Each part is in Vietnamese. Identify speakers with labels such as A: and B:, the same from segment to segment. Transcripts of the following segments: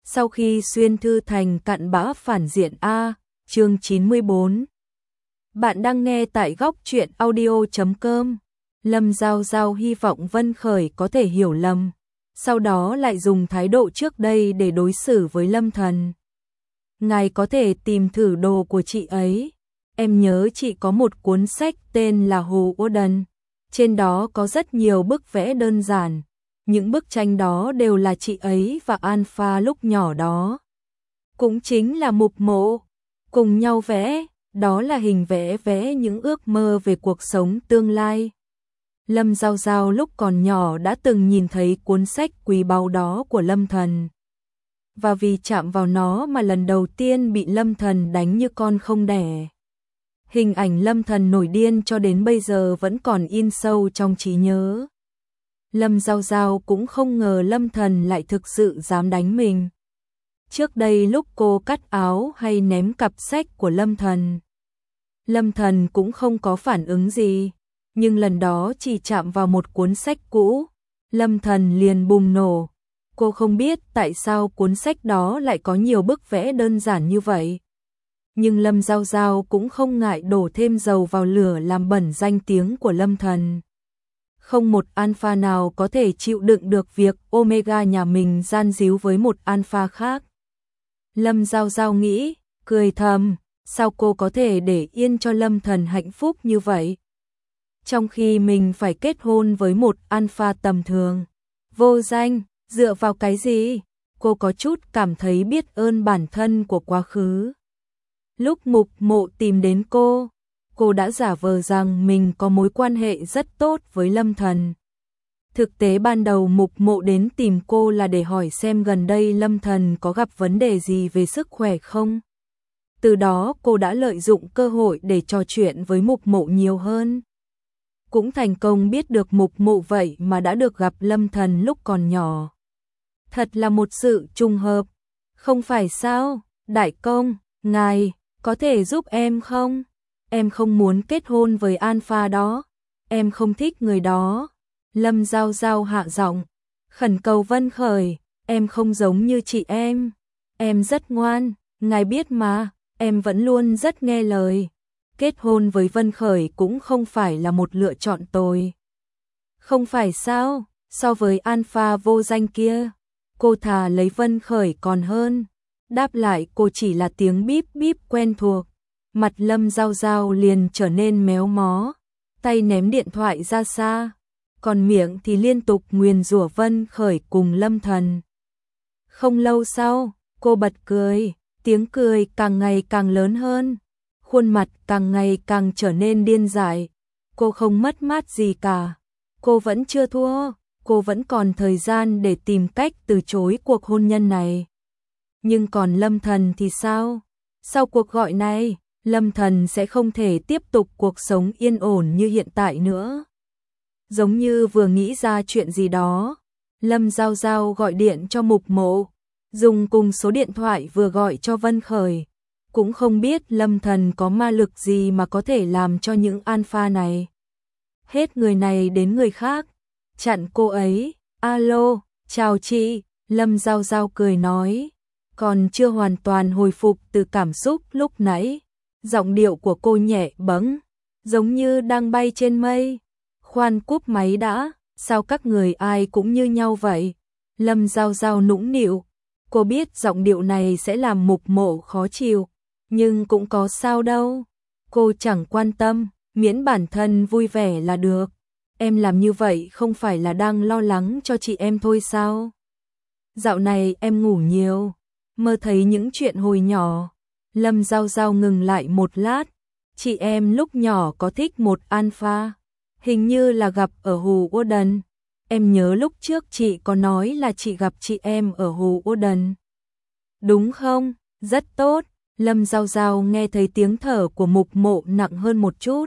A: Sau khi xuyên thư thành cặn bã phản diện A, chương 94. Bạn đang nghe tại góc truyện audio.com. Lâm Giao Giao hy vọng Vân Khởi có thể hiểu lầm, sau đó lại dùng thái độ trước đây để đối xử với Lâm Thần. Ngài có thể tìm thử đồ của chị ấy. Em nhớ chị có một cuốn sách tên là Hồ Ô Đần. Trên đó có rất nhiều bức vẽ đơn giản. Những bức tranh đó đều là chị ấy và Alpha lúc nhỏ đó. Cũng chính là Mục Mộ. Cùng nhau vẽ, đó là hình vẽ những ước mơ về cuộc sống tương lai. Lâm Giao Giao lúc còn nhỏ đã từng nhìn thấy cuốn sách quý báu đó của Lâm Thần. Và vì chạm vào nó mà lần đầu tiên bị Lâm Thần đánh như con không đẻ. Hình ảnh Lâm Thần nổi điên cho đến bây giờ vẫn còn in sâu trong trí nhớ. Lâm Giao Giao cũng không ngờ Lâm Thần lại thực sự dám đánh mình. Trước đây lúc cô cắt áo hay ném cặp sách của Lâm Thần cũng không có phản ứng gì. Nhưng lần đó chỉ chạm vào một cuốn sách cũ, Lâm Thần liền bùng nổ. Cô không biết tại sao cuốn sách đó lại có nhiều bức vẽ đơn giản như vậy. Nhưng Lâm Giao Giao cũng không ngại đổ thêm dầu vào lửa làm bẩn danh tiếng của Lâm Thần. Không một alpha nào có thể chịu đựng được việc Omega nhà mình gian díu với một alpha khác. Lâm Giao Giao nghĩ, cười thầm, sao cô có thể để yên cho Lâm Thần hạnh phúc như vậy? Trong khi mình phải kết hôn với một alpha tầm thường, vô danh, dựa vào cái gì? Cô có chút cảm thấy biết ơn bản thân của quá khứ. Lúc Mục Mộ tìm đến cô đã giả vờ rằng mình có mối quan hệ rất tốt với Lâm Thần. Thực tế ban đầu Mục Mộ đến tìm cô là để hỏi xem gần đây Lâm Thần có gặp vấn đề gì về sức khỏe không. Từ đó cô đã lợi dụng cơ hội để trò chuyện với Mục Mộ nhiều hơn. Cũng thành công biết được Mục Mộ vậy mà đã được gặp Lâm Thần lúc còn nhỏ. Thật là một sự trùng hợp, không phải sao? Đại công, ngài có thể giúp em không? Em không muốn kết hôn với alpha đó, em không thích người đó. Lâm Giao Giao hạ giọng, khẩn cầu Vân Khởi, em không giống như chị em rất ngoan, ngài biết mà, em vẫn luôn rất nghe lời. Kết hôn với Vân Khởi cũng không phải là một lựa chọn tồi. Không phải sao, so với alpha vô danh kia, cô thà lấy Vân Khởi còn hơn. Đáp lại cô chỉ là tiếng bíp bíp quen thuộc. Mặt Lâm Giao Giao liền trở nên méo mó, tay ném điện thoại ra xa, còn miệng thì liên tục nguyền rủa Vân Khởi cùng Lâm Thần. Không lâu sau, cô bật cười, tiếng cười càng ngày càng lớn hơn, khuôn mặt càng ngày càng trở nên điên dại. Cô không mất mát gì cả, cô vẫn chưa thua, cô vẫn còn thời gian để tìm cách từ chối cuộc hôn nhân này. Nhưng còn Lâm Thần thì sao? Sau cuộc gọi này, Lâm Thần sẽ không thể tiếp tục cuộc sống yên ổn như hiện tại nữa. Giống như vừa nghĩ ra chuyện gì đó, Lâm Giao Giao gọi điện cho Mục Mộ, dùng cùng số điện thoại vừa gọi cho Vân Khởi. Cũng không biết Lâm Thần có ma lực gì mà có thể làm cho những alpha này hết người này đến người khác chặn cô ấy. Alo, chào chị, Lâm Giao Giao cười nói, còn chưa hoàn toàn hồi phục từ cảm xúc lúc nãy. Giọng điệu của cô nhẹ bẫng, giống như đang bay trên mây. Khoan cúp máy đã, sao các người ai cũng như nhau vậy? Lâm Giao Giao nũng nịu, cô biết giọng điệu này sẽ làm Mục Mộ khó chịu, nhưng cũng có sao đâu. Cô chẳng quan tâm, miễn bản thân vui vẻ là được. Em làm như vậy không phải là đang lo lắng cho chị em thôi sao? Dạo này em ngủ nhiều, mơ thấy những chuyện hồi nhỏ. Lâm Giao Giao ngừng lại một lát, chị em lúc nhỏ có thích một alpha, hình như là gặp ở Hồ Ô Đần. Em nhớ lúc trước chị có nói là chị gặp chị em ở Hồ Ô Đần. Đúng không? Rất tốt. Lâm Giao Giao nghe thấy tiếng thở của Mục Mộ nặng hơn một chút.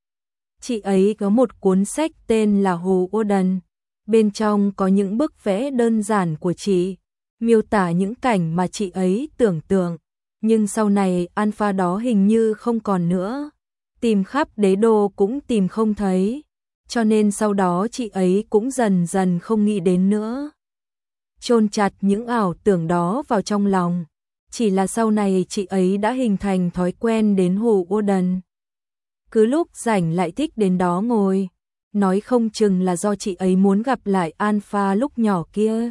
A: Chị ấy có một cuốn sách tên là Hồ Ô Đần. Bên trong có những bức vẽ đơn giản của chị, miêu tả những cảnh mà chị ấy tưởng tượng. Nhưng sau này alpha đó hình như không còn nữa. Tìm khắp đế đô cũng tìm không thấy. Cho nên sau đó chị ấy cũng dần dần không nghĩ đến nữa. chôn chặt những ảo tưởng đó vào trong lòng. Chỉ là sau này chị ấy đã hình thành thói quen đến hồ Warden. Cứ lúc rảnh lại thích đến đó ngồi. Nói không chừng là do chị ấy muốn gặp lại Alpha lúc nhỏ kia.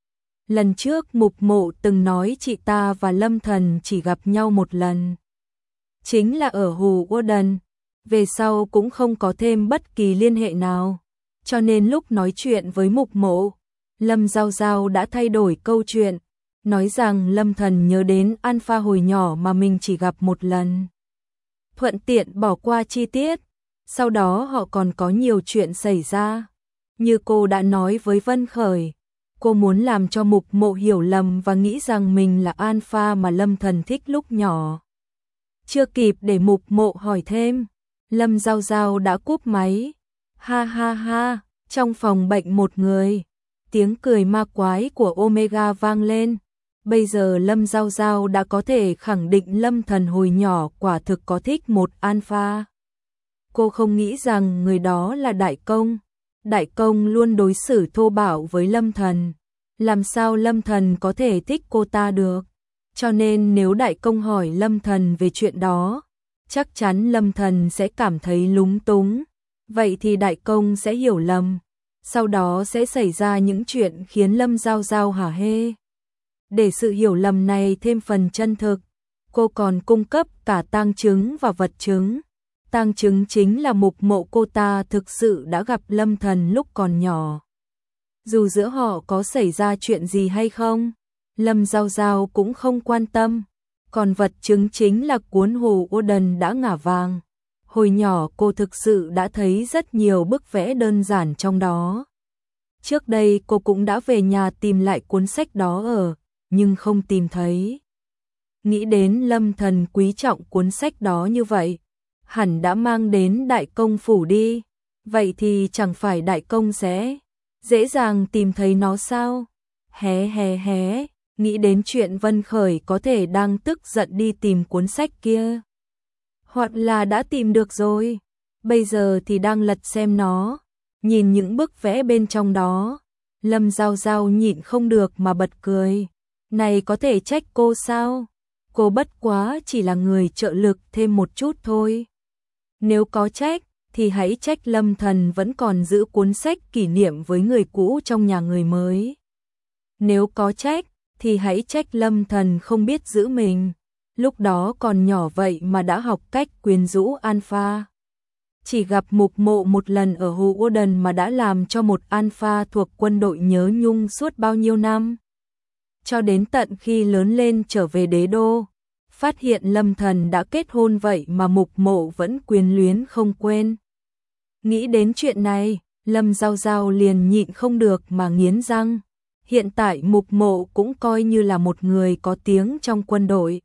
A: Lần trước Mục Mộ từng nói chị ta và Lâm Thần chỉ gặp nhau một lần. Chính là ở hồ Warden. Về sau cũng không có thêm bất kỳ liên hệ nào. Cho nên lúc nói chuyện với Mục Mộ, Lâm Giao Giao đã thay đổi câu chuyện. Nói rằng Lâm Thần nhớ đến Alpha hồi nhỏ mà mình chỉ gặp một lần. Thuận tiện bỏ qua chi tiết. Sau đó họ còn có nhiều chuyện xảy ra. Như cô đã nói với Vân Khởi, cô muốn làm cho Mục Mộ hiểu lầm và nghĩ rằng mình là Alpha mà Lâm Thần thích lúc nhỏ. Chưa kịp để Mục Mộ hỏi thêm, Lâm Giao Giao đã cúp máy. Ha ha ha, trong phòng bệnh một người, tiếng cười ma quái của Omega vang lên. Bây giờ Lâm Giao Giao đã có thể khẳng định Lâm Thần hồi nhỏ quả thực có thích một Alpha. Cô không nghĩ rằng người đó là Đại Công. Đại Công luôn đối xử thô bạo với Lâm Thần. Làm sao Lâm Thần có thể thích cô ta được? Cho nên nếu Đại Công hỏi Lâm Thần về chuyện đó, chắc chắn Lâm Thần sẽ cảm thấy lúng túng. Vậy thì Đại Công sẽ hiểu lầm. Sau đó sẽ xảy ra những chuyện khiến Lâm Giao Giao hả hê. Để sự hiểu lầm này thêm phần chân thực, cô còn cung cấp cả tang chứng và vật chứng. Tang chứng chính là Mục Mộ cô ta thực sự đã gặp Lâm Thần lúc còn nhỏ. Dù giữa họ có xảy ra chuyện gì hay không, Lâm Giao Giao cũng không quan tâm. Còn vật chứng chính là cuốn hồ Warden đã ngả vàng. Hồi nhỏ cô thực sự đã thấy rất nhiều bức vẽ đơn giản trong đó. Trước đây cô cũng đã về nhà tìm lại cuốn sách đó nhưng không tìm thấy. Nghĩ đến Lâm Thần quý trọng cuốn sách đó như vậy, hẳn đã mang đến Đại Công phủ đi. Vậy thì chẳng phải Đại Công sẽ dễ dàng tìm thấy nó sao? Hé hé hé, nghĩ đến chuyện Vân Khởi có thể đang tức giận đi tìm cuốn sách kia. Hoặc là đã tìm được rồi, bây giờ thì đang lật xem nó. Nhìn những bức vẽ bên trong đó, Lâm Giao Giao nhịn không được mà bật cười. Này có thể trách cô sao? Cô bất quá chỉ là người trợ lực thêm một chút thôi. Nếu có trách, thì hãy trách Lâm Thần vẫn còn giữ cuốn sách kỷ niệm với người cũ trong nhà người mới. Nếu có trách, thì hãy trách Lâm Thần không biết giữ mình. Lúc đó còn nhỏ vậy mà đã học cách quyến rũ Alpha. Chỉ gặp Mục Mộ một lần ở hồ Warden mà đã làm cho một Alpha thuộc quân đội nhớ nhung suốt bao nhiêu năm. Cho đến tận khi lớn lên trở về đế đô, phát hiện Lâm Thần đã kết hôn vậy mà Mục Mộ vẫn quyến luyến không quên. Nghĩ đến chuyện này, Lâm Giao Giao liền nhịn không được mà nghiến răng. Hiện tại Mục Mộ cũng coi như là một người có tiếng trong quân đội.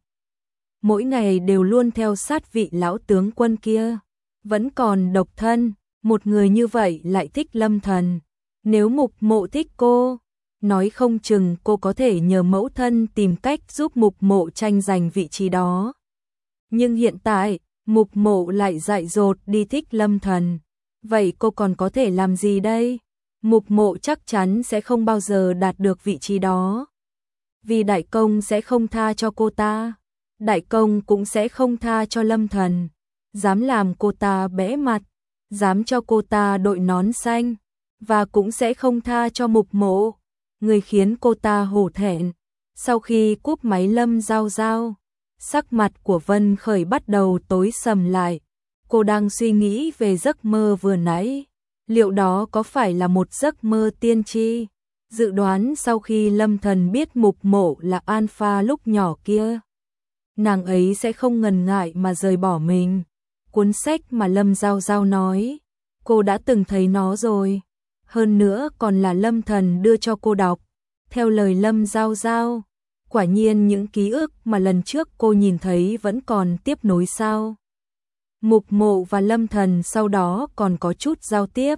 A: Mỗi ngày đều luôn theo sát vị lão tướng quân kia. Vẫn còn độc thân, một người như vậy lại thích Lâm Thần. Nếu Mục Mộ thích cô, nói không chừng cô có thể nhờ mẫu thân tìm cách giúp Mục Mộ tranh giành vị trí đó. Nhưng hiện tại, Mục Mộ lại dại dột đi thích Lâm Thần. Vậy cô còn có thể làm gì đây? Mục Mộ chắc chắn sẽ không bao giờ đạt được vị trí đó. Vì Đại Công sẽ không tha cho cô ta. Đại Công cũng sẽ không tha cho Lâm Thần. Dám làm cô ta bẽ mặt, dám cho cô ta đội nón xanh, và cũng sẽ không tha cho Mục Mộ, người khiến cô ta hổ thẹn. Sau khi cúp máy Lâm Giao Giao, sắc mặt của Vân Khởi bắt đầu tối sầm lại. Cô đang suy nghĩ về giấc mơ vừa nãy, liệu đó có phải là một giấc mơ tiên tri? Dự đoán sau khi Lâm Thần biết Mục Mộ là Alpha lúc nhỏ kia, nàng ấy sẽ không ngần ngại mà rời bỏ mình. Cuốn sách mà Lâm Giao Giao nói, cô đã từng thấy nó rồi. Hơn nữa còn là Lâm Thần đưa cho cô đọc. Theo lời Lâm Giao Giao, quả nhiên những ký ức mà lần trước cô nhìn thấy vẫn còn tiếp nối sao. Mục Mộ và Lâm Thần sau đó còn có chút giao tiếp.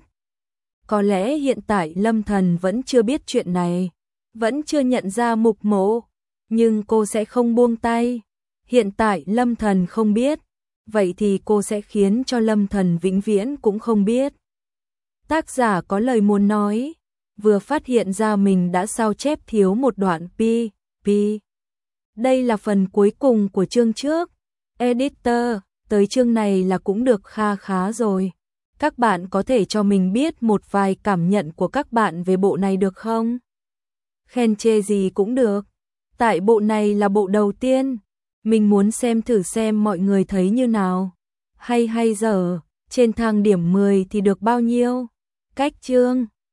A: Có lẽ hiện tại Lâm Thần vẫn chưa biết chuyện này, vẫn chưa nhận ra Mục Mộ, nhưng cô sẽ không buông tay. Hiện tại Lâm Thần không biết, vậy thì cô sẽ khiến cho Lâm Thần vĩnh viễn cũng không biết. Tác giả có lời muốn nói, vừa phát hiện ra mình đã sao chép thiếu một đoạn pi. Đây là phần cuối cùng của chương trước. Editor, tới chương này là cũng được kha khá rồi. Các bạn có thể cho mình biết một vài cảm nhận của các bạn về bộ này được không? Khen chê gì cũng được. Tại bộ này là bộ đầu tiên, mình muốn xem thử xem mọi người thấy như nào. Hay dở, trên thang điểm 10 thì được bao nhiêu? Cách chương